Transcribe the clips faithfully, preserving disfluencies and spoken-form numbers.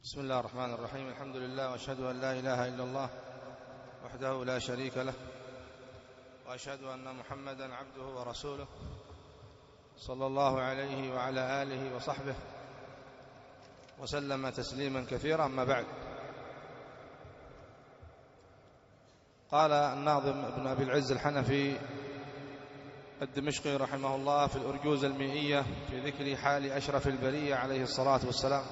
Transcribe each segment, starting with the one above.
بسم الله الرحمن الرحيم. الحمد لله وأشهد أن لا إله إلا الله وحده لا شريك له، وأشهد أن محمدا عبده ورسوله صلى الله عليه وعلى آله وصحبه وسلم تسليما كثيرا. أما بعد، قال الناظم ابن أبي العز الحنفي الدمشقي رحمه الله في الأرجوز المئية في ذكر حال أشرف البرية عليه الصلاة والسلام،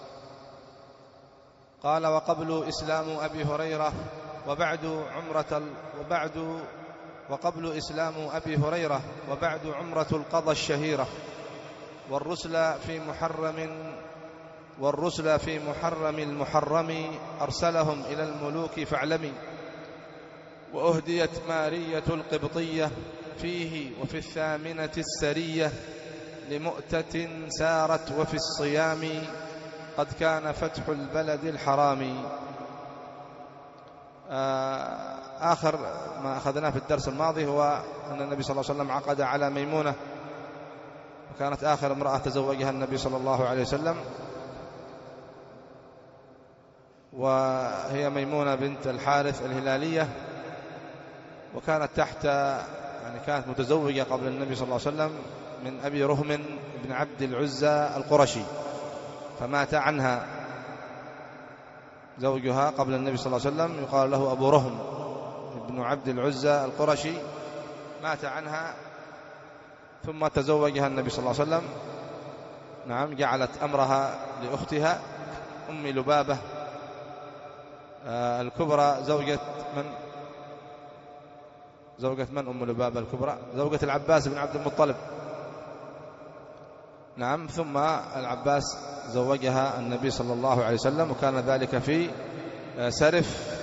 قال: وقبل إسلام أبي هريرة وبعد عمرة وبعد وقبل إسلام أبي هريرة وبعد عمرة القضى الشهيرة، والرسل في محرم والرسل في محرم المحرم أرسلهم إلى الملوك فاعلمي، وأهديت مارية القبطية فيه وفي الثامنة السرية، لمؤتة سارت وفي الصيام قد كان فتح البلد الحرام. آخر ما أخذناه في الدرس الماضي هو أن النبي صلى الله عليه وسلم عقد على ميمونة، وكانت آخر امرأة تزوجها النبي صلى الله عليه وسلم، وهي ميمونة بنت الحارث الهلالية، وكانت تحت يعني كانت متزوجة قبل النبي صلى الله عليه وسلم من أبي رهم بن عبد العزى القرشي، فمات عنها زوجها قبل النبي صلى الله عليه وسلم، يقال له أبو رهم بن عبد العزى القرشي، مات عنها ثم تزوجها النبي صلى الله عليه وسلم. نعم، جعلت أمرها لأختها أم لبابة الكبرى، زوجة من زوجة من أم لبابة الكبرى؟ زوجة العباس بن عبد المطلب. نعم، ثم العباس زوجها النبي صلى الله عليه وسلم، وكان ذلك في سرف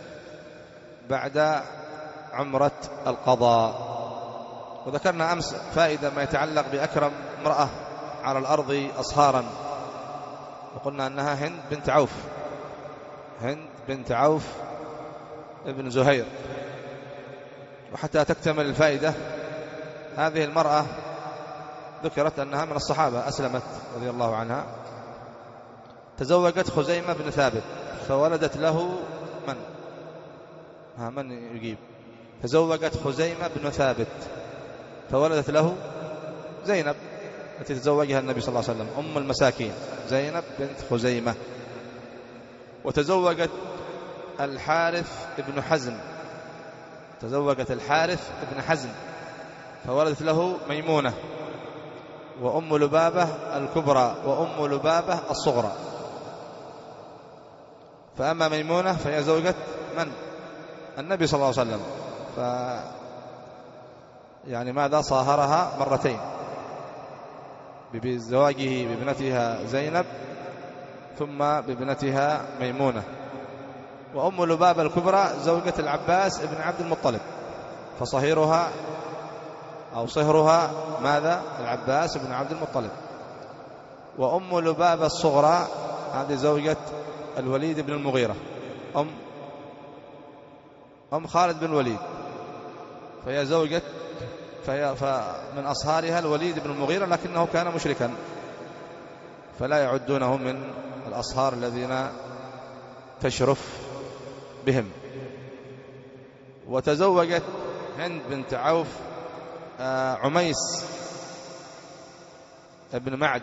بعد عمرة القضاء. وذكرنا أمس فائدة ما يتعلق بأكرم امرأة على الأرض أصهارا، وقلنا أنها هند بنت عوف هند بنت عوف ابن زهير. وحتى تكتمل الفائدة، هذه المرأة ذكرت أنها من الصحابة، أسلمت رضي الله عنها، تزوجت خزيمة بن ثابت فولدت له من؟ ها من يجيب؟ تزوجت خزيمة بن ثابت فولدت له زينب التي تزوجها النبي صلى الله عليه وسلم، أم المساكين، زينب بنت خزيمة. وتزوجت الحارث بن حزم تزوجت الحارث بن حزم فولدت له ميمونة، وأم لبابة الكبرى وأم لبابة الصغرى. فأما ميمونة فهي زوجة من؟ النبي صلى الله عليه وسلم، ف يعني ماذا صاهرها مرتين بزواجه بابنتها زينب ثم بابنتها ميمونة. وأم لبابة الكبرى زوجة العباس بن عبد المطلب، فصهيرها أو صهرها ماذا؟ العباس بن عبد المطلب. وأم لبابة الصغرى هذه زوجة الوليد بن المغيرة، أم أم خالد بن الوليد، فهي زوجة فهي فمن أصهارها الوليد بن المغيرة، لكنه كان مشركا فلا يعدونه من الأصهار الذين تشرف بهم. وتزوجت هند بنت عوف عميس ابن معد،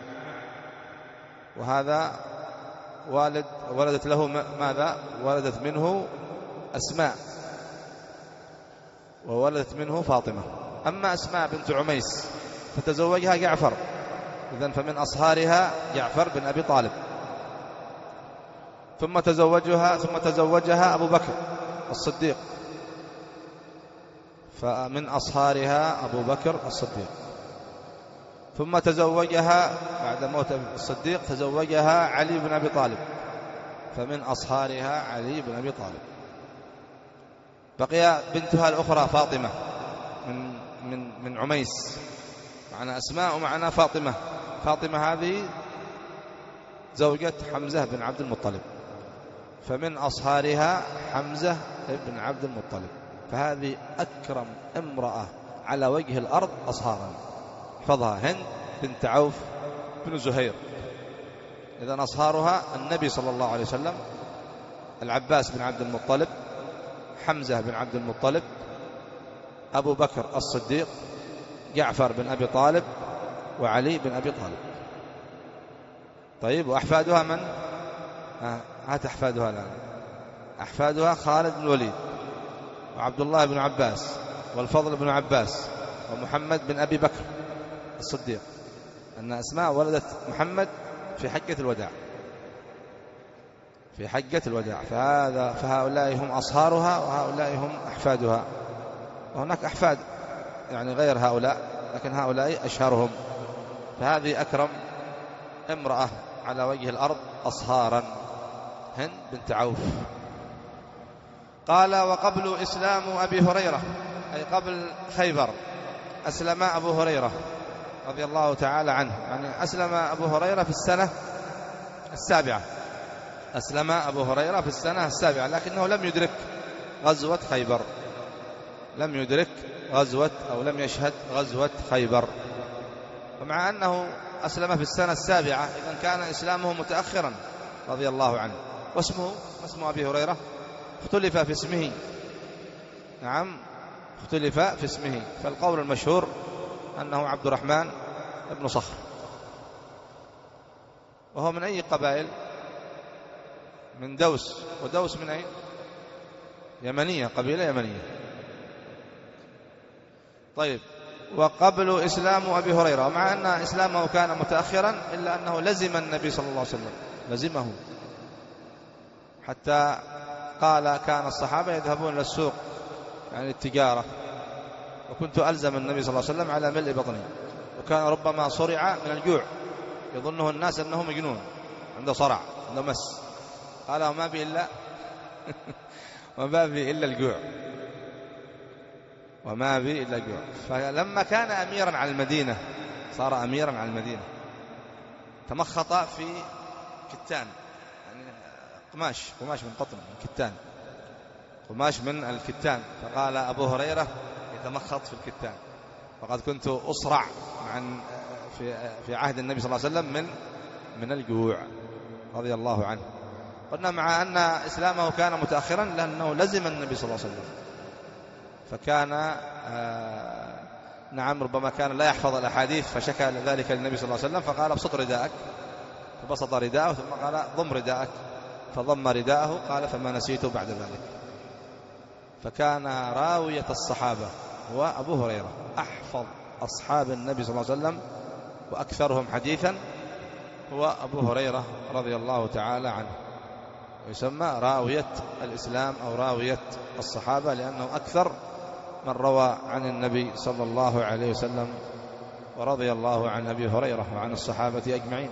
وهذا والد ولدت له ماذا؟ ولدت منه أسماء وولدت منه فاطمة. أما أسماء بنت عميس فتزوجها جعفر، إذن فمن أصهارها جعفر بن أبي طالب. ثم تزوجها ثم تزوجها أبو بكر الصديق، فمن أصهارها أبو بكر الصديق. ثم تزوجها بعد موت الصديق تزوجها علي بن أبي طالب، فمن أصهارها علي بن أبي طالب. بقي بنتها الأخرى فاطمة من من من عميس، معنا أسماء ومعنا فاطمة. فاطمة هذه زوجة حمزة بن عبد المطلب، فمن أصهارها حمزة بن عبد المطلب. فهذه أكرم امرأة على وجه الأرض أصهارا، احفظها: هند بنت عوف بن زهير إذن أصهارها النبي صلى الله عليه وسلم، العباس بن عبد المطلب، حمزة بن عبد المطلب، أبو بكر الصديق، جعفر بن أبي طالب، وعلي بن أبي طالب. طيب، وأحفادها من؟ هات أحفادها الآن. أحفادها خالد بن الوليد، وعبد الله بن عباس، والفضل بن عباس، ومحمد بن أبي بكر الصديق. أن أسماء ولدت محمد في حجة الوداع، في حجة الوداع. فهذا فهؤلاء هم أصهارها، وهؤلاء هم أحفادها. وهناك أحفاد يعني غير هؤلاء، لكن هؤلاء أشهرهم. فهذه أكرم امرأة على وجه الأرض أصهارا، هند بنت عوف. قال: وقبل إسلام أبي هريرة، أي قبل خيبر، أسلم أبو هريرة رضي الله تعالى عنه. يعني أسلم أبو هريرة في السنة السابعة، أسلم أبو هريرة في السنة السابعة، لكنه لم يدرك غزوة خيبر، لم يدرك غزوة أو لم يشهد غزوة خيبر. ومع أنه أسلم في السنة السابعة، إذن كان إسلامه متأخرا رضي الله عنه. واسمه اسم أبي هريرة اختلف في اسمه، نعم اختلف في اسمه. فالقول المشهور أنه عبد الرحمن بن صخر. وهو من أي قبائل؟ من دوس. ودوس من أين؟ يمنية، قبيلة يمنية. طيب، وقبل إسلام أبي هريرة، ومع أن إسلامه كان متأخرا إلا أنه لزم النبي صلى الله عليه وسلم، لزمه، حتى قال: كان الصحابة يذهبون إلى السوق يعني التجارة، وكنت ألزم النبي صلى الله عليه وسلم على ملء بطني، وكان ربما صرع من الجوع، يظنه الناس أنه مجنون، عنده صرع، عنده مس. قال: وما بي إلا وما بي إلا الجوع، وما بي إلا الجوع. فلما كان أميرا على المدينة، صار أميرا على المدينة، تمخط في كتان، يعني قماش قماش من قطن، من كتان، قماش من الكتان. فقال أبو هريرة يتمخط في الكتان، فقد كنت أصرع عن في في عهد النبي صلى الله عليه وسلم من من الجوع رضي الله عنه. قلنا مع أن إسلامه كان متأخرا لأنه لزم النبي صلى الله عليه وسلم، فكان آه نعم ربما كان لا يحفظ الأحاديث، فشكى ذلك للنبي صلى الله عليه وسلم، فقال: ابسط رداءك، فبسط رداءه، ثم قال: ضم رداءك، فضم رداءه، قال: فما نسيته بعد ذلك. فكان راوية الصحابة هو أبو هريرة، أحفظ أصحاب النبي صلى الله عليه وسلم وأكثرهم حديثا هو أبو هريرة رضي الله تعالى عنه، ويسمى راوية الإسلام أو راوية الصحابة، لأنه أكثر من روى عن النبي صلى الله عليه وسلم، ورضي الله عن أبي هريرة وعن الصحابة أجمعين.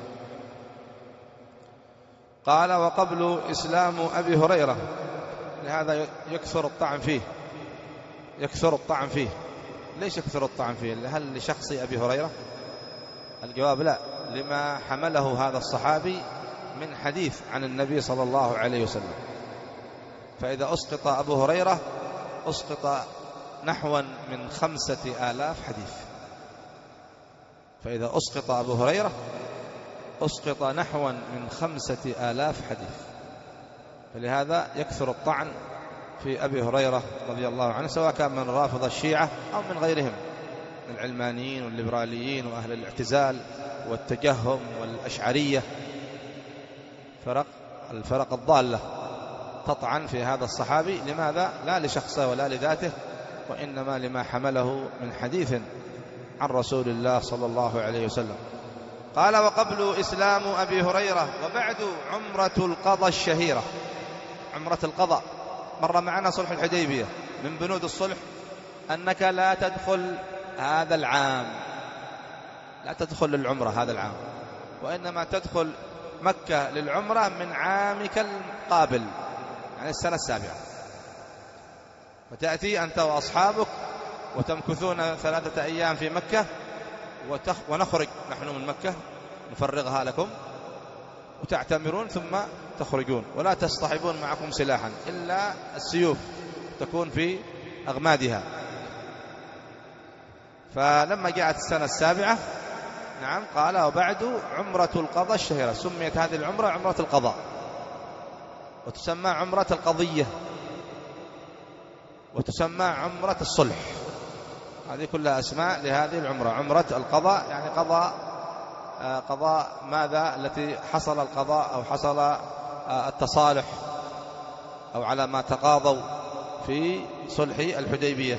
قال: وقبل إسلام أبي هريرة، لهذا يكثر الطعن فيه، يكثر الطعن فيه. ليش يكثر الطعن فيه؟ هل لشخص أبي هريرة؟ الجواب لا، لما حمله هذا الصحابي من حديث عن النبي صلى الله عليه وسلم. فإذا أسقط أبو هريرة أسقط نحو من خمسة آلاف حديث، فإذا أسقط أبو هريرة أسقط نحو من خمسة آلاف حديث. فلهذا يكثر الطعن في أبي هريرة رضي الله عنه، سواء كان من رافض الشيعة أو من غيرهم من العلمانيين والليبراليين وأهل الاعتزال والتجهم والأشعرية، فرق الفرق الضالة تطعن في هذا الصحابي. لماذا؟ لا لشخصه ولا لذاته، وإنما لما حمله من حديث عن رسول الله صلى الله عليه وسلم. قال: وقبل إسلام أبي هريرة، وبعد عمرة القضاء الشهيرة. عمرة القضاء مر معنا صلح الحديبية، من بنود الصلح أنك لا تدخل هذا العام، لا تدخل العمرة هذا العام، وإنما تدخل مكة للعمرة من عامك القابل، يعني السنة السابعة، فتأتي أنت وأصحابك وتمكثون ثلاثة أيام في مكة، ونخرج نحن من مكة نفرغها لكم، وتعتمرون ثم تخرجون، ولا تصطحبون معكم سلاحا إلا السيوف تكون في أغمادها. فلما جاءت السنة السابعة نعم قال وبعد عمرة القضاء الشهيرة. سميت هذه العمرة عمرة القضاء، وتسمى عمرة القضية، وتسمى عمرة الصلح. هذه كلها أسماء لهذه العمرة. عمرة القضاء يعني قضاء قضاء ماذا التي حصل القضاء أو حصل التصالح أو على ما تقاضوا في صلح الحديبية.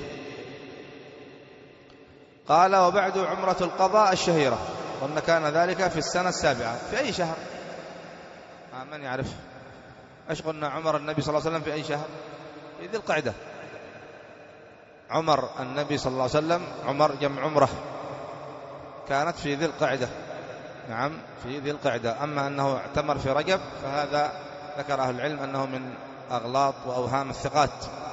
قال وبعد عمرة القضاء الشهيرة، وأن كان ذلك في السنة السابعة. في أي شهر؟ من يعرف؟ ايش قلنا عمر النبي صلى الله عليه وسلم في أي شهر؟ في ذي القعدة. عمر النبي صلى الله عليه وسلم عمر جمع عمره كانت في ذي القعدة. نعم في ذي القعدة. أما أنه اعتمر في رجب فهذا ذكر أهل العلم أنه من أغلاط وأوهام الثقات.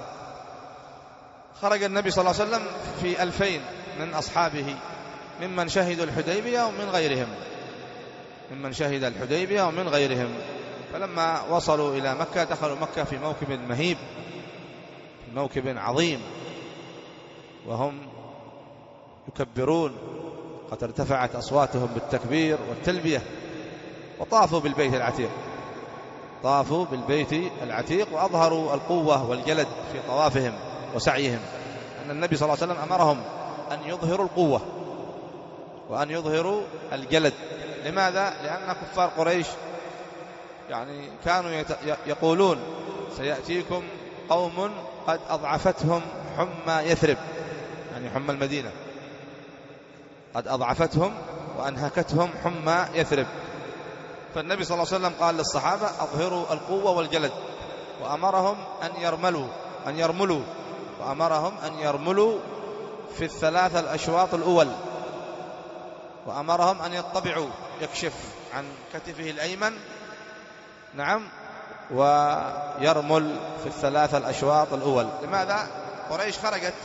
خرج النبي صلى الله عليه وسلم في ألفين من أصحابه ممن شهدوا الحديبية ومن غيرهم، ممن شهد الحديبية ومن غيرهم. فلما وصلوا إلى مكة دخلوا مكة في موكب مهيب، في موكب عظيم، وهم يكبرون، قد ارتفعت أصواتهم بالتكبير والتلبية، وطافوا بالبيت العتيق، طافوا بالبيت العتيق وأظهروا القوة والجلد في طوافهم وسعيهم. أن النبي صلى الله عليه وسلم أمرهم أن يظهروا القوة وأن يظهروا الجلد. لماذا؟ لأن كفار قريش يعني كانوا يقولون سيأتيكم قوم قد أضعفتهم حمى يثرب، يعني حمى المدينة، قد أضعفتهم وأنهكتهم حمى يثرب. فالنبي صلى الله عليه وسلم قال للصحابة أظهروا القوة والجلد، وأمرهم أن يرملوا أن يرملوا وأمرهم أن يرملوا في الثلاثة الأشواط الأول، وأمرهم أن يطبعوا، يكشف عن كتفه الأيمن، نعم، ويرمل في الثلاثة الأشواط الأول. لماذا؟ قريش خرجت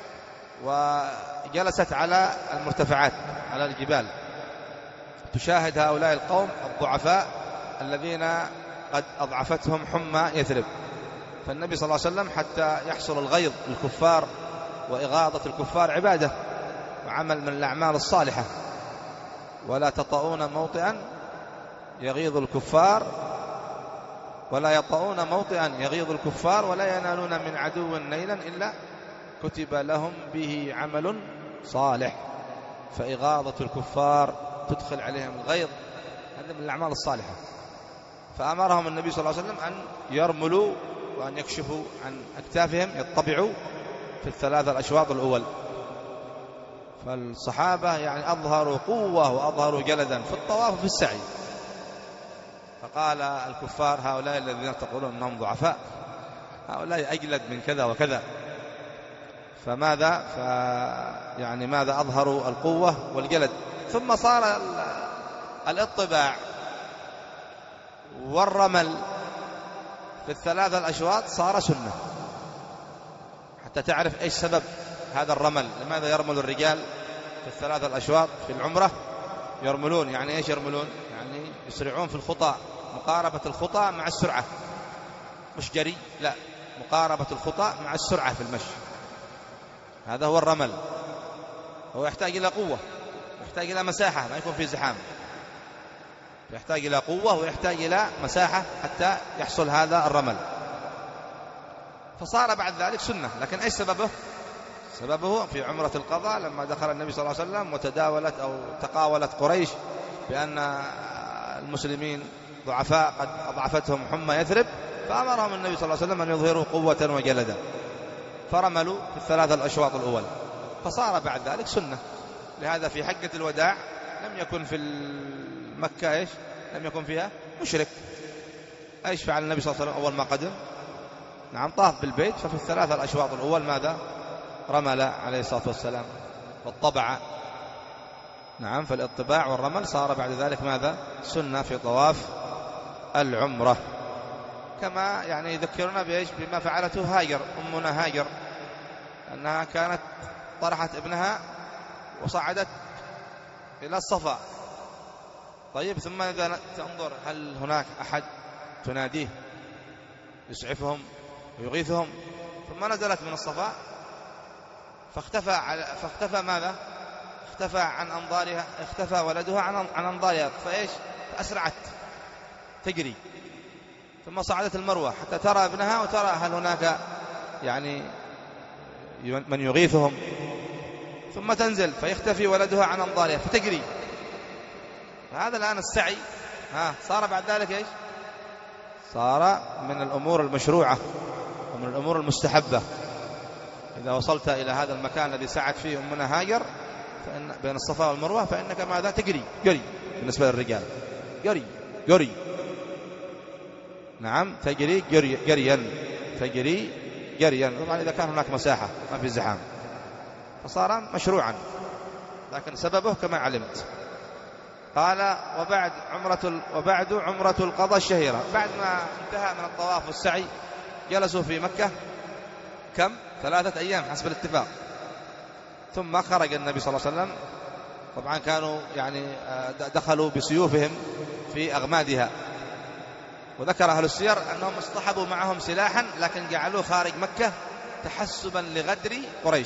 وجلست على المرتفعات، على الجبال، تشاهد هؤلاء القوم الضعفاء الذين قد أضعفتهم حمى يثرب. فالنبي صلى الله عليه وسلم حتى يحصل الغيظ للكفار وإغاظة الكفار عبادة وعمل من الأعمال الصالحة، ولا تطؤون موطئا يغيظ الكفار ولا يطؤون موطئا يغيظ الكفار ولا ينالون من عدو نيلا إلا كتب لهم به عمل صالح. فإغاظة الكفار تدخل عليهم الغيظ، هذا من الأعمال الصالحة. فأمرهم النبي صلى الله عليه وسلم أن يرملوا وأن يكشفوا عن أكتافهم، يطبعوا في الثلاثة الأشواط الأول. فالصحابة يعني أظهروا قوة وأظهروا جلدا في الطواف وفي السعي. فقال الكفار هؤلاء الذين تقولون أنهم ضعفاء، هؤلاء أجلد من كذا وكذا. فماذا ف يعني ماذا أظهروا القوة والجلد. ثم صار الاطباع والرمل في الثلاثة الأشواط صار سنة. حتى تعرف إيش سبب هذا الرمل، لماذا يرمل الرجال في الثلاثة الأشواط في العمرة؟ يرملون يعني إيش يرملون؟ يعني يسرعون في الخطى، مقاربة الخطى مع السرعة، مش جري، لا، مقاربة الخطى مع السرعة في المشي. هذا هو الرمل. هو يحتاج إلى قوة، يحتاج إلى مساحة، ما يكون في زحام، يحتاج إلى قوة ويحتاج إلى مساحة حتى يحصل هذا الرمل. فصار بعد ذلك سنة. لكن أي سببه؟ سببه في عمرة القضاء لما دخل النبي صلى الله عليه وسلم وتداولت أو تقاولت قريش بأن المسلمين ضعفاء قد أضعفتهم حمى يثرب، فأمرهم النبي صلى الله عليه وسلم أن يظهروا قوة وجلدا، فرملوا في الثلاثة الأشواط الأول، فصار بعد ذلك سنة. لهذا في حجة الوداع لم يكن في مكة إيش؟ لم يكن فيها مشرك. إيش فعل النبي صلى الله عليه وسلم أول ما قدم؟ نعم، طاف بالبيت، ففي الثلاثة الأشواط الأول ماذا؟ رمل عليه الصلاة والسلام والطبع. نعم، فالاطباع والرمل صار بعد ذلك ماذا؟ سنة في طواف العمرة. كما يعني يذكرنا بإيش؟ بما فعلته هاجر، أمنا هاجر، أنها كانت طرحت ابنها وصعدت إلى الصفا. طيب، ثم إذا تنظر هل هناك أحد تناديه يسعفهم ويغيثهم؟ ثم نزلت من الصفا فاختفى على فاختفى ماذا؟ اختفى عن أنظارها، اختفى ولدها عن عن أنظارها، فإيش؟ فأسرعت تجري، ثم صعدت المروة حتى ترى ابنها وترى هل هناك يعني من يغيثهم، ثم تنزل فيختفي ولدها عن أنظارها فتجري. فهذا الآن السعي ها صار بعد ذلك إيش؟ صار من الأمور المشروعة ومن الأمور المستحبة. إذا وصلت إلى هذا المكان الذي سعت فيه أمنا هاجر فإن بين الصفا والمروة فإنك ماذا؟ تجري جري. بالنسبة للرجال جري جري، نعم تجري جري جريا، تجري جريا، طبعا إذا كان هناك مساحة ما في زحام، فصار مشروعا، لكن سببه كما علمت. قال وبعد عمرة وبعد عمرة القضاء الشهيرة، بعد ما انتهى من الطواف والسعي جلسوا في مكة كم؟ ثلاثة أيام حسب الاتفاق، ثم خرج النبي صلى الله عليه وسلم. طبعا كانوا يعني دخلوا بسيوفهم في أغمادها، وذكر أهل السير أنهم اصطحبوا معهم سلاحا لكن جعلوه خارج مكة تحسبا لغدر قريش،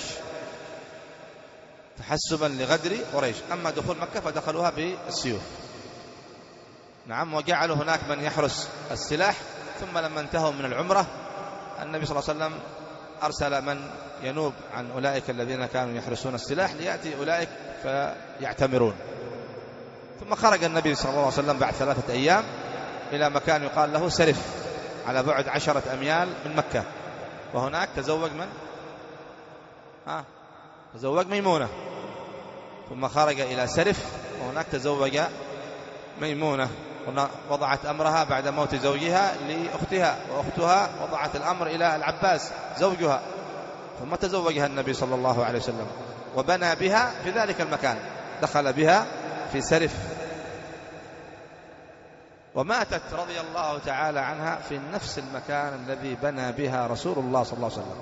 تحسبا لغدر قريش. أما دخول مكة فدخلوها بالسيوف، نعم، وجعلوا هناك من يحرس السلاح. ثم لما انتهوا من العمرة النبي صلى الله عليه وسلم أرسل من ينوب عن أولئك الذين كانوا يحرسون السلاح ليأتي أولئك فيعتمرون. ثم خرج النبي صلى الله عليه وسلم بعد ثلاثة أيام إلى مكان يقال له سرف على بعد عشرة أميال من مكة، وهناك تزوج من؟ ها تزوج ميمونة. ثم خرج إلى سرف وهناك تزوج ميمونة، وضعت أمرها بعد موت زوجها لأختها، وأختها وضعت الأمر إلى العباس زوجها، ثم تزوجها النبي صلى الله عليه وسلم وبنى بها في ذلك المكان، دخل بها في سرف. وماتت رضي الله تعالى عنها في نفس المكان الذي بنى بها رسول الله صلى الله عليه وسلم،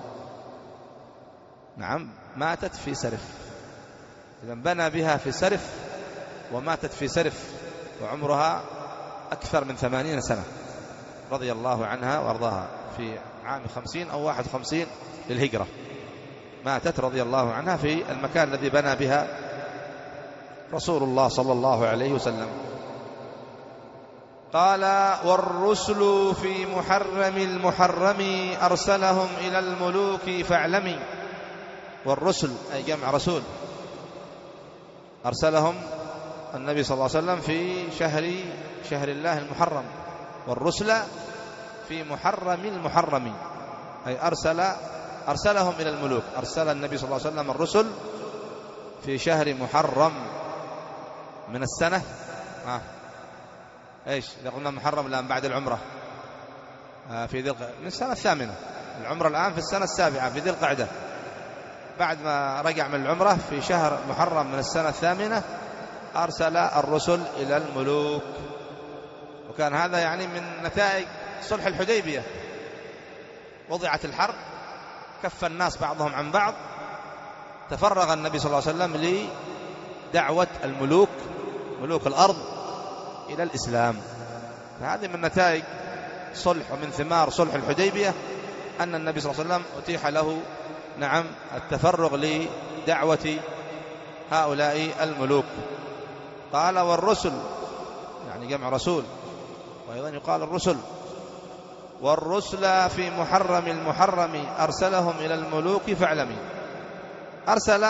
نعم ماتت في سرف. إذن بنى بها في سرف وماتت في سرف، وعمرها أكثر من ثمانين سنة رضي الله عنها وأرضاها، في عام خمسين أو واحد وخمسين للهجرة ماتت رضي الله عنها في المكان الذي بنى بها رسول الله صلى الله عليه وسلم. قال والرسل في محرم المحرم أرسلهم إلى الملوك فاعلمي. والرسل أي جمع رسول، أرسلهم النبي صلى الله عليه وسلم في شهر شهر الله المحرم، والرسل في محرم المحرم أي أرسل أرسلهم إلى الملوك. أرسل النبي صلى الله عليه وسلم الرسل في شهر محرم من السنة آه. إيش إذا قلنا محرم الآن بعد العمرة آه في ذي القعدة من السنة الثامنة، العمرة الآن في السنة السابعة في ذي القعدة، بعد ما رجع من العمرة في شهر محرم من السنة الثامنة أرسل الرسل إلى الملوك. وكان هذا يعني من نتائج صلح الحديبية، وضعت الحرب كف الناس بعضهم عن بعض، تفرغ النبي صلى الله عليه وسلم لدعوة الملوك ملوك الأرض إلى الإسلام. فهذه من نتائج صلح ومن ثمار صلح الحديبية أن النبي صلى الله عليه وسلم أتيح له نعم التفرغ لدعوة هؤلاء الملوك. قال والرسل يعني جمع رسول، وأيضا يقال الرسل. والرسل في محرم المحرم أرسلهم إلى الملوك فاعلمي. أرسل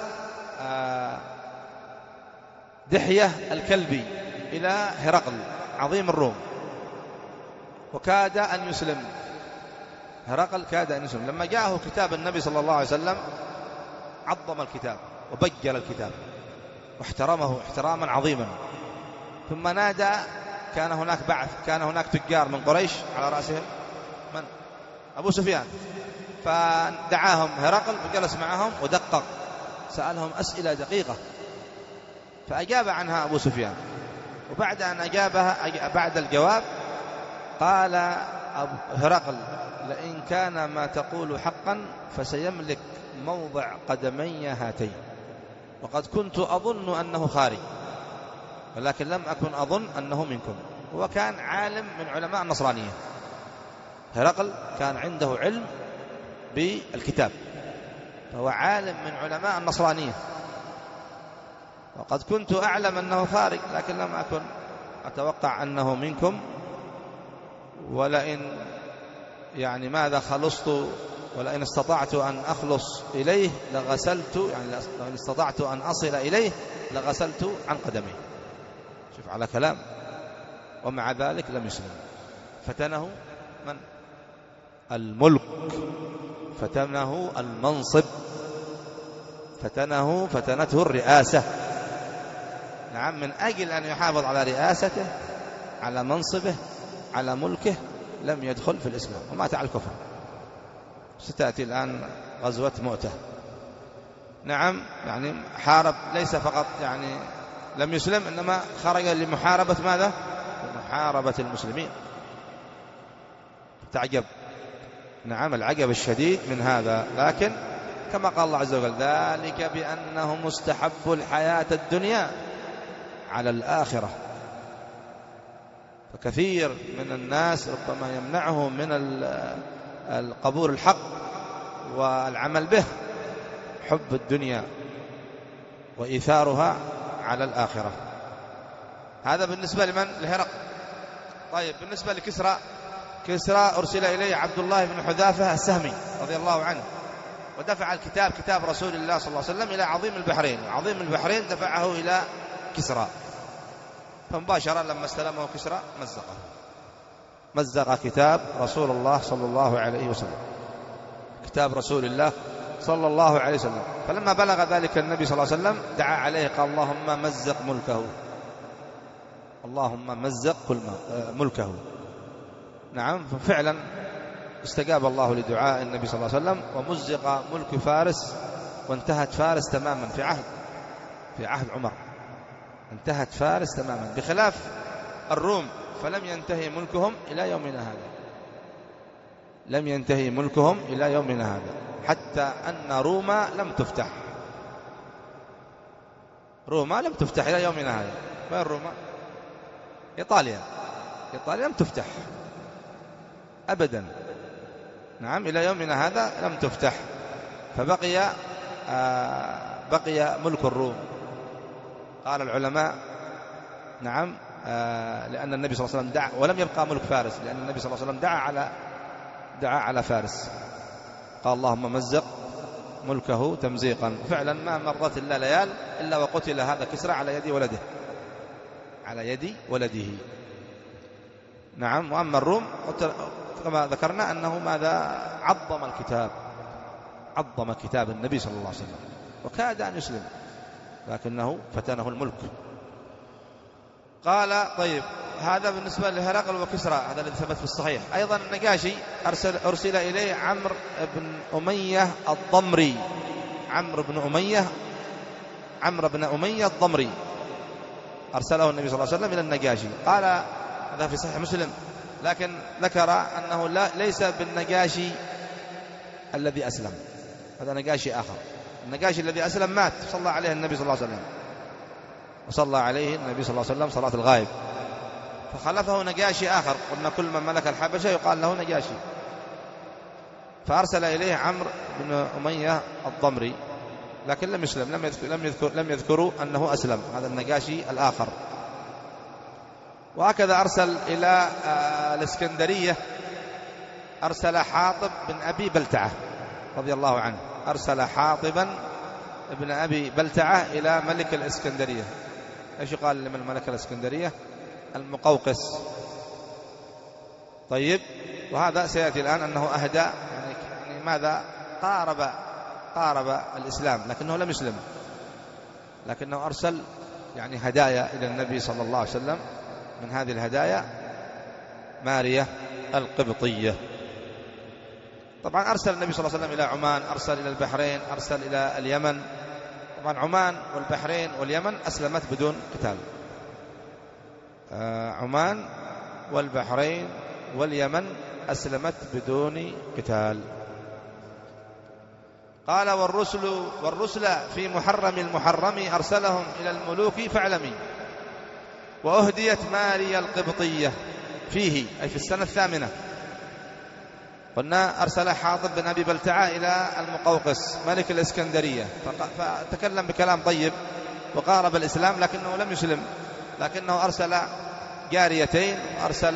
دحية الكلبي إلى هرقل عظيم الروم، وكاد أن يسلم. هرقل كاد أن يسلم لما جاءه كتاب النبي صلى الله عليه وسلم، عظم الكتاب وبجل الكتاب واحترمه احتراما عظيما. ثم نادى، كان هناك بعث، كان هناك تجار من قريش على رأسهم من؟ أبو سفيان. فدعاهم هرقل وجلس معهم ودقق، سألهم أسئلة دقيقة فأجاب عنها أبو سفيان. وبعد أن أجابها بعد الجواب قال هرقل لئن كان ما تقول حقا فسيملك موضع قدمي هاتين، وقد كنت أظن أنه خارج ولكن لم أكن أظن أنه منكم. هو كان عالم من علماء النصرانية، هرقل كان عنده علم بالكتاب، فهو عالم من علماء النصرانية، وقد كنت أعلم أنه خارج لكن لم أكن أتوقع أنه منكم، ولئن يعني ماذا خلصت ولئن استطعت أن أخلص إليه لغسلت، يعني لئن استطعت أن أصل إليه لغسلت عن قدمي. شوف على كلام، ومع ذلك لم يسلم. فتنه من؟ الملك، فتنه المنصب، فتنه فتنته الرئاسة. نعم، من أجل أن يحافظ على رئاسته، على منصبه، على ملكه، لم يدخل في الإسلام ومات على الكفر. ستأتي الآن غزوة مؤتة. نعم، يعني حارب، ليس فقط يعني لم يسلم، إنما خرج لمحاربة ماذا؟ لمحاربة المسلمين. تعجب، نعم، العجب الشديد من هذا. لكن كما قال الله عز وجل: ذلك بأنهم استحبوا الحياة الدنيا على الآخرة. فكثير من الناس ربما يمنعه من القبول الحق والعمل به حب الدنيا وإيثارها على الآخرة. هذا بالنسبة لمن؟ لهرقل. طيب، بالنسبة لكسرى، كسرى أرسل إليه عبد الله بن حذافة السهمي رضي الله عنه، ودفع الكتاب، كتاب رسول الله صلى الله عليه وسلم، إلى عظيم البحرين، وعظيم البحرين دفعه إلى كسرى. فمباشرة لما استلمه كسرى مزقه، مزق كتاب رسول الله صلى الله عليه وسلم، كتاب رسول الله صلى الله عليه وسلم. فلما بلغ ذلك النبي صلى الله عليه وسلم دعا عليه، قال: اللهم مزق ملكه، اللهم مزق ملكه. نعم، ففعلا استجاب الله لدعاء النبي صلى الله عليه وسلم، ومزق ملك فارس، وانتهت فارس تماما في عهد في عهد عمر، انتهت فارس تماما، بخلاف الروم فلم ينتهي ملكهم إلى يومنا هذا، لم ينتهي ملكهم إلى يومنا هذا، حتى أن روما لم تفتح، روما لم تفتح إلى يومنا هذا. وين روما؟ إيطاليا، إيطاليا لم تفتح أبدا. نعم، إلى يومنا هذا لم تفتح، فبقي آه بقي ملك الروم. قال العلماء: نعم، آه لأن النبي صلى الله عليه وسلم دعا، ولم يبقى ملك فارس، لأن النبي صلى الله عليه وسلم دعا على دعا على فارس، قال: اللهم مزق ملكه تمزيقا. فعلا ما مرت إلا ليال إلا وقتل هذا كسرى على يد ولده، على يد ولده. نعم، وأما الروم كما ذكرنا أنه ماذا؟ عظم الكتاب، عظم كتاب النبي صلى الله عليه وسلم، وكاد أن يسلم لكنه فتنه الملك. قال: طيب، هذا بالنسبة لهرقل وكسرى، هذا الذي ثبت في الصحيح. أيضا النجاشي أرسل, أرسل إليه عمرو بن أمية الضمري، عمرو بن أمية عمرو بن أمية الضمري، أرسله النبي صلى الله عليه وسلم إلى النجاشي. قال هذا في صحيح مسلم، لكن ذكر أنه لا ليس بالنجاشي الذي أسلم، هذا نجاشي آخر. النجاشي الذي أسلم مات، صلى عليه النبي صلى الله عليه وسلم، وصلى عليه النبي صلى الله عليه وسلم صلاة الغائب، فخلفه نجاشي آخر. قلنا كل من ملك الحبشة يقال له نجاشي. فأرسل إليه عمرو بن أمية الضمري، لكن لم يسلم، لم يذكر لم يذكر لم يذكروا أنه أسلم، هذا النجاشي الآخر. وهكذا أرسل إلى الإسكندرية، أرسل حاطب بن أبي بلتعة رضي الله عنه، أرسل حاطبا ابن أبي بلتعة إلى ملك الإسكندرية. إيش قال لمن ملك الإسكندرية؟ المقوقس. طيب، وهذا سيأتي الآن أنه أهدى، يعني, يعني ماذا؟ قارب قارب الإسلام لكنه لم يسلم، لكنه أرسل يعني هدايا إلى النبي صلى الله عليه وسلم. من هذه الهدايا مارية القبطية. طبعا أرسل النبي صلى الله عليه وسلم إلى عمان، أرسل إلى البحرين، أرسل إلى اليمن. طبعا عمان والبحرين واليمن أسلمت بدون قتال، آه عمان والبحرين واليمن أسلمت بدون قتال. قال: والرسل والرسل في محرم المحرم أرسلهم إلى الملوك فاعلمي، وأهديت ماريا القبطية فيه، أي في السنة الثامنة. قلنا أرسل حاطب بن أبي بلتعة إلى المقوقس ملك الإسكندرية، فتكلم بكلام طيب وقارب الإسلام لكنه لم يسلم، لكنه أرسل جاريتين، أرسل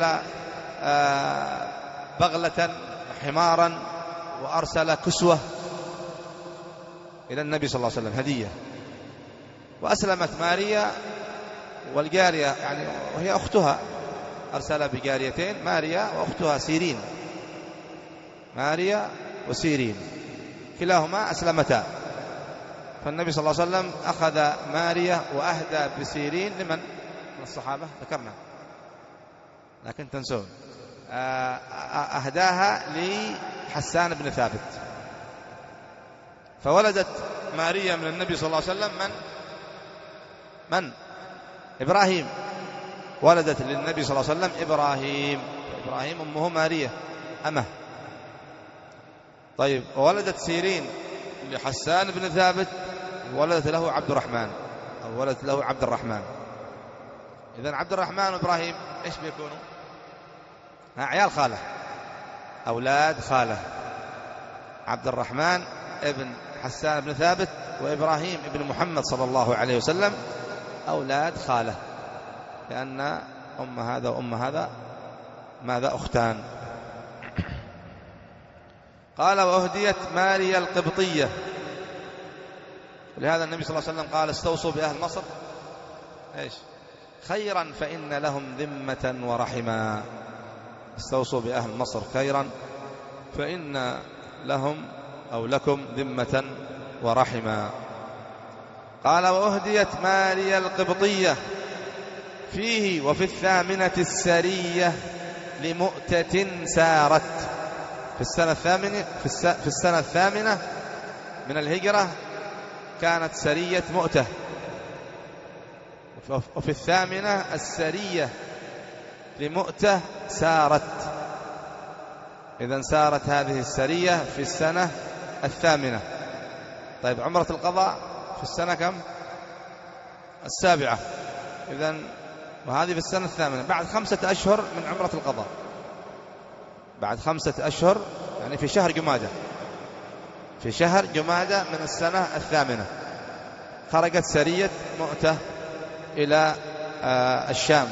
بغلة حمارا، وأرسل كسوة إلى النبي صلى الله عليه وسلم هدية. وأسلمت ماريا والجارية يعني وهي أختها، أرسل بجاريتين ماريا وأختها سيرين، ماريا وسيرين كلاهما أسلمتا. فالنبي صلى الله عليه وسلم أخذ ماريا وأهدى بسيرين لمن من الصحابة ذكرنا لكن تنسون، أهداها لحسان بن ثابت. فولدت ماريا من النبي صلى الله عليه وسلم من من إبراهيم، ولدت للنبي صلى الله عليه وسلم إبراهيم، إبراهيم أمه ماريا أمه. طيب وولدت سيرين لحسان بن ثابت، ولدت له عبد الرحمن أو ولدت له عبد الرحمن. إذن عبد الرحمن وإبراهيم إيش بيكونوا؟ عيال خالة، أولاد خالة. عبد الرحمن ابن حسان بن ثابت وإبراهيم ابن محمد صلى الله عليه وسلم أولاد خالة، لأن أم هذا وأم هذا ماذا أختان. قال وأهديت ماريا القبطية، لهذا النبي صلى الله عليه وسلم قال استوصوا بأهل مصر إيش خيرا فإن لهم ذمة ورحما. استوصوا بأهل مصر خيرا فإن لهم أو لكم ذمة ورحما. قال وأهديت ماريا القبطية فيه وفي الثامنة السرية لمؤتة سارت. في السنة الثامنة في السنة الثامنة من الهجرة كانت سرية مؤتة، وفي الثامنة السرية لمؤتة سارت. إذن سارت هذه السرية في السنة الثامنة. طيب عمرة القضاء في السنة كم؟ السابعة. إذن وهذه في السنة الثامنة بعد خمسة أشهر من عمرة القضاء، بعد خمسة أشهر يعني في شهر جمادة، في شهر جمادة من السنة الثامنة خرجت سرية مؤتة إلى آه الشام.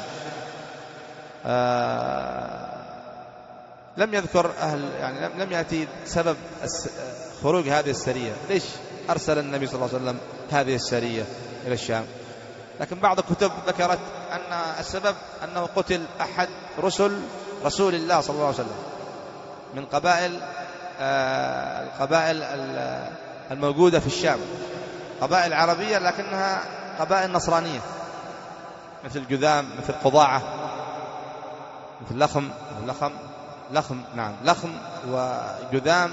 آه لم يذكر أهل يعني لم يأتي سبب خروج هذه السرية، ليش أرسل النبي صلى الله عليه وسلم هذه السرية إلى الشام. لكن بعض الكتب ذكرت أن السبب أنه قتل أحد رسل رسول الله صلى الله عليه وسلم من قبائل آه القبائل الموجودة في الشام، قبائل عربية لكنها قبائل نصرانية، مثل جذام، مثل قضاعة، مثل لخم لخم لخم نعم لخم وجذام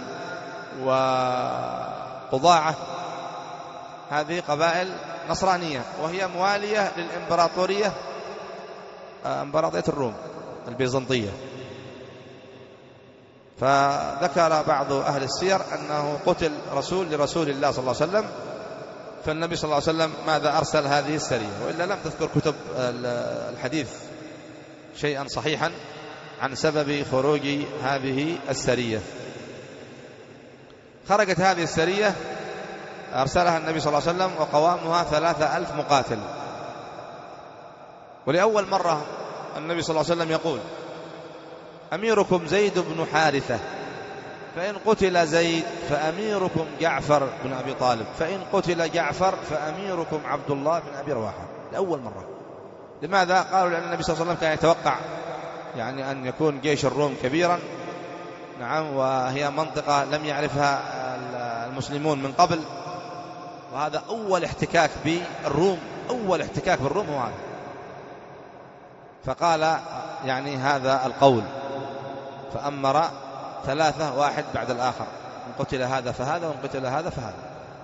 وقضاعة. هذه قبائل نصرانية وهي موالية للإمبراطورية إمبراطورية الروم البيزنطية. فذكر بعض أهل السير أنه قتل رسول لرسول الله صلى الله عليه وسلم، فالنبي صلى الله عليه وسلم ماذا أرسل هذه السرية، وإلا لم تذكر كتب الحديث شيئا صحيحا عن سبب خروج هذه السرية. خرجت هذه السرية أرسلها النبي صلى الله عليه وسلم وقوامها ثلاثة ألف مقاتل. ولأول مرة النبي صلى الله عليه وسلم يقول أميركم زيد بن حارثة، فإن قتل زيد فأميركم جعفر بن أبي طالب، فإن قتل جعفر فأميركم عبد الله بن أبي رواحة. لأول مرة. لماذا؟ قالوا لأن النبي صلى الله عليه وسلم كان يتوقع يعني أن يكون جيش الروم كبيرا، نعم، وهي منطقة لم يعرفها المسلمون من قبل، وهذا أول احتكاك بالروم، أول احتكاك بالروم هو هذا. فقال يعني هذا القول، فأمر ثلاثة واحد بعد الآخر، إن قتل هذا فهذا وإن قتل هذا فهذا.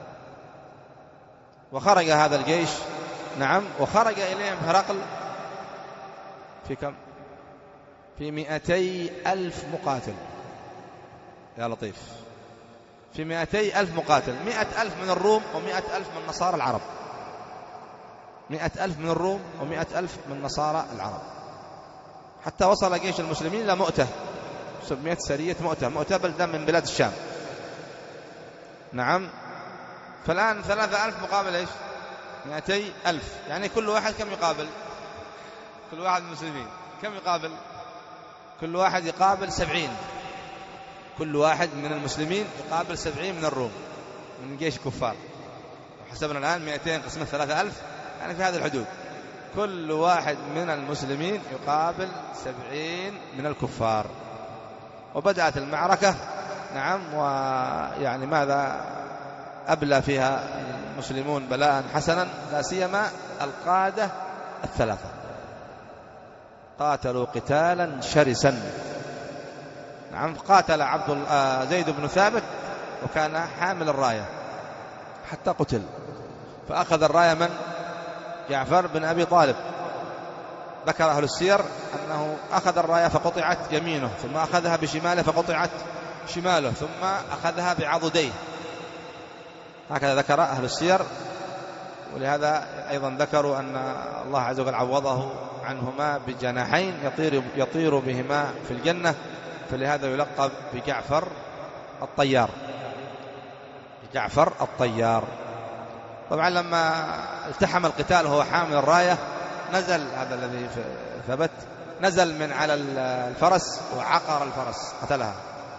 وخرج هذا الجيش، نعم، وخرج إليهم هرقل في كم؟ في مئتي ألف مقاتل. يا لطيف، في مئتي ألف مقاتل، مئة ألف من الروم ومئة ألف من نصارى العرب، مئة ألف من الروم ومئة ألف من نصارى العرب، حتى وصل جيش المسلمين إلى مؤتة، سميت سرية مؤتة. مؤتة بلدة من بلاد الشام، نعم. فالآن ثلاثة ألف مقابل إيش؟ مئتي ألف، يعني كل واحد كم يقابل؟ كل واحد من المسلمين كم يقابل؟ كل واحد يقابل سبعين. كل واحد من المسلمين يقابل سبعين من الروم، من جيش الكفار. حسبنا الآن مئتين قسمة ثلاثة ألف، يعني في هذه الحدود. كل واحد من المسلمين يقابل سبعين من الكفار. وبدأت المعركة. نعم. ويعني ماذا أبلى فيها المسلمون بلاء حسنا، لا سيما القادة الثلاثة، قاتلوا قتالا شرسا. نعم. قاتل عبد زيد بن ثابت وكان حامل الراية حتى قتل، فأخذ الراية من؟ جعفر بن أبي طالب. ذكر أهل السير أنه أخذ الراية فقطعت يمينه، ثم أخذها بشماله فقطعت شماله، ثم أخذها بعضديه. هكذا ذكر أهل السير. ولهذا أيضا ذكروا أن الله عز وجل عوضه عنهما بجناحين يطير, يطير بهما في الجنة، فلهذا يلقب بجعفر الطيار. بجعفر الطيار. طبعا لما التحم القتال وهو حامل الراية، نزل هذا الذي ثبت، نزل من على الفرس وعقر الفرس، قتلها.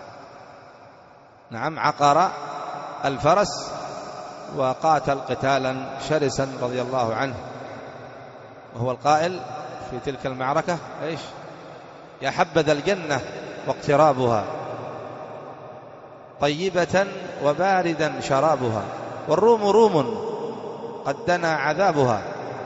نعم. عقر الفرس وقاتل قتالا شرسا رضي الله عنه، وهو القائل في تلك المعركة إيش؟ يا حبذا الجنة واقترابها، طيبة وباردا شرابها، والروم روم قد دنا عذابها،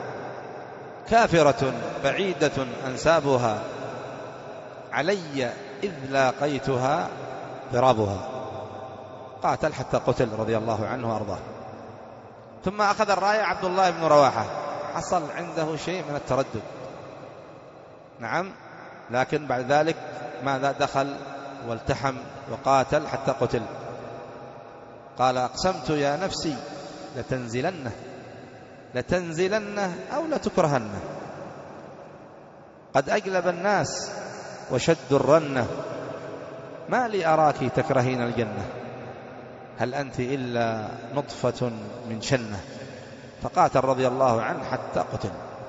كافرة بعيدة أنسابها، علي إذ لاقيتها ضرابها. قاتل حتى قتل رضي الله عنه وأرضاه. ثم أخذ الراية عبد الله بن رواحة، حصل عنده شيء من التردد. نعم. لكن بعد ذلك ماذا؟ دخل والتحم وقاتل حتى قتل. قال أقسمت يا نفسي لتنزلنه لتنزلنه أو لتكرهنه، قد أجلب الناس وشد الرنة، ما لي أراك تكرهين الجنة، هل أنت إلا نطفة من شنة. فقاتل رضي الله عنه حتى قتل.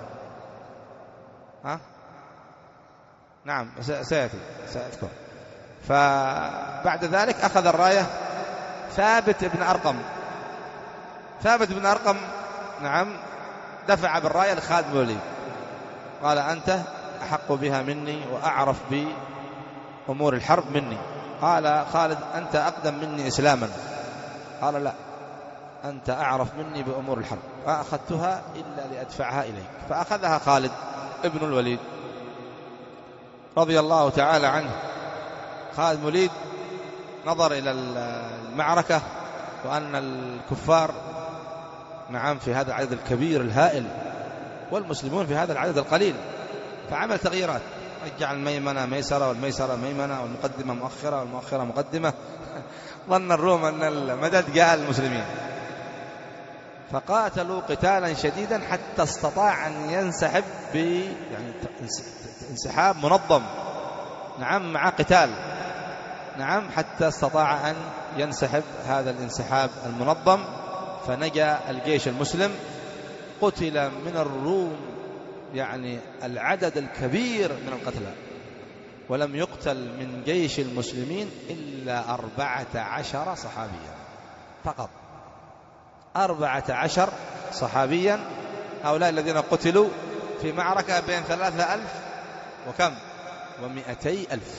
ها؟ نعم سيأتي سأذكر. فبعد ذلك أخذ الراية ثابت بن أرقم. ثابت بن أرقم نعم دفع بالراية لخالد بن الوليد، قال أنت أحق بها مني وأعرف بأمور الحرب مني. قال خالد أنت أقدم مني إسلاما. قال لا، أنت أعرف مني بأمور الحرب، فأخذتها إلا لأدفعها إليك. فأخذها خالد ابن الوليد رضي الله تعالى عنه. خالد بن الوليد نظر إلى المعركة وأن الكفار نعم في هذا العدد الكبير الهائل والمسلمون في هذا العدد القليل، فعمل تغييرات، رجع الميمنة ميسرة والميسرة ميمنة والمقدمة مؤخرة والمؤخرة مقدمة. ظن الروم أن المدد جاء المسلمين، فقاتلوا قتالا شديدا حتى استطاع أن ينسحب ب يعني انسحاب منظم. نعم مع قتال. نعم حتى استطاع أن ينسحب هذا الانسحاب المنظم، فنجا الجيش المسلم. قتل من الروم يعني العدد الكبير من القتلى، ولم يقتل من جيش المسلمين إلا أربعة عشر صحابيا فقط. أربعة عشر صحابيا هؤلاء الذين قتلوا في معركة بين ثلاثة ألف وكم ومئتي ألف.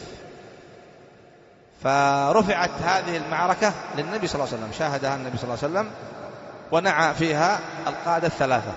فرفعت هذه المعركة للنبي صلى الله عليه وسلم، شاهدها النبي صلى الله عليه وسلم ونعى فيها القادة الثلاثة.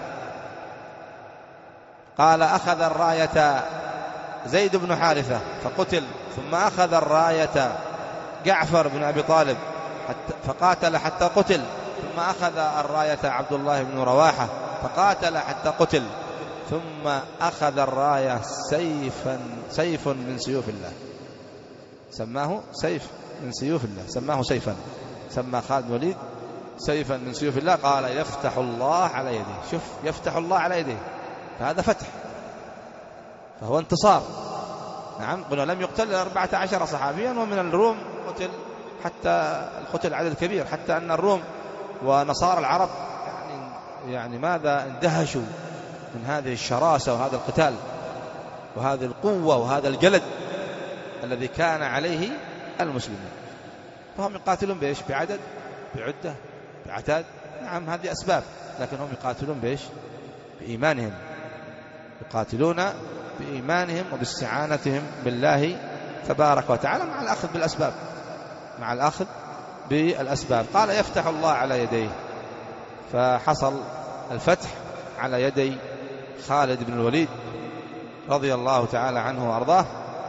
قال أخذ الراية زيد بن حارثة فقتل، ثم أخذ الراية جعفر بن أبي طالب حتى فقاتل حتى قتل، ثم أخذ الراية عبد الله بن رواحة فقاتل حتى قتل، ثم أخذ الراية سيفا سيف من سيوف الله، سماه سيف من سيوف الله، سماه سيفا، سمى خالد بن الوليد سيفا من سيوف الله. قال يفتح الله على يديه. شوف، يفتح الله على يديه، فهذا فتح، فهو انتصار. نعم. قلنا لم يقتل أربعة عشر صحابيا، ومن الروم قتل حتى القتل عدد كبير، حتى أن الروم ونصارى العرب يعني يعني ماذا اندهشوا من هذه الشراسة وهذا القتال وهذه القوة وهذا الجلد الذي كان عليه المسلمين. فهم يقاتلون بإيش؟ بعدد، بعدة، بعتاد. نعم هذه أسباب، لكن هم يقاتلون بإيش؟ بإيمانهم، يقاتلون بإيمانهم وباستعانتهم بالله تبارك وتعالى مع الأخذ بالأسباب، مع الأخذ بالأسباب. قال يفتح الله على يديه، فحصل الفتح على يدي خالد بن الوليد رضي الله تعالى عنه وأرضاه،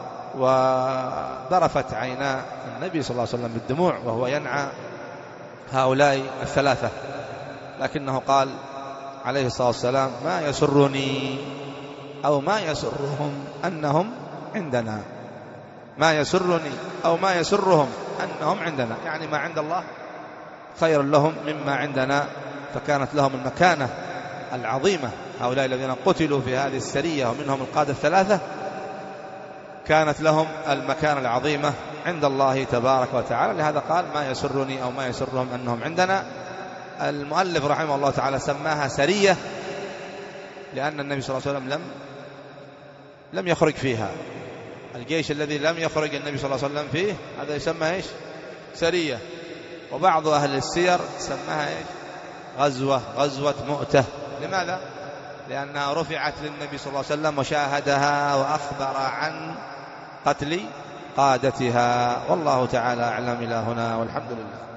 وذرفت عينا النبي صلى الله عليه وسلم بالدموع وهو ينعى هؤلاء الثلاثة، لكنه قال عليه الصلاة والسلام ما يسرني أو ما يسرهم أنهم عندنا، ما يسرني أو ما يسرهم أنهم عندنا، يعني ما عند الله خير لهم مما عندنا. فكانت لهم المكانة العظيمة، هؤلاء الذين قتلوا في هذه السرية ومنهم القادة الثلاثة، كانت لهم المكانة العظيمة عند الله تبارك وتعالى. لهذا قال ما يسرني أو ما يسرهم أنهم عندنا. المؤلف رحمه الله تعالى سماها سرية لأن النبي صلى الله عليه وسلم لم لم يخرج فيها. الجيش الذي لم يخرج النبي صلى الله عليه وسلم فيه هذا يسمى إيش؟ سرية. وبعض أهل السير سماها إيش؟ غزوة، غزوة مؤتة. لماذا؟ لأنها رفعت للنبي صلى الله عليه وسلم وشاهدها وأخبر عن قتل قادتها. والله تعالى أعلم. إلى هنا والحمد لله.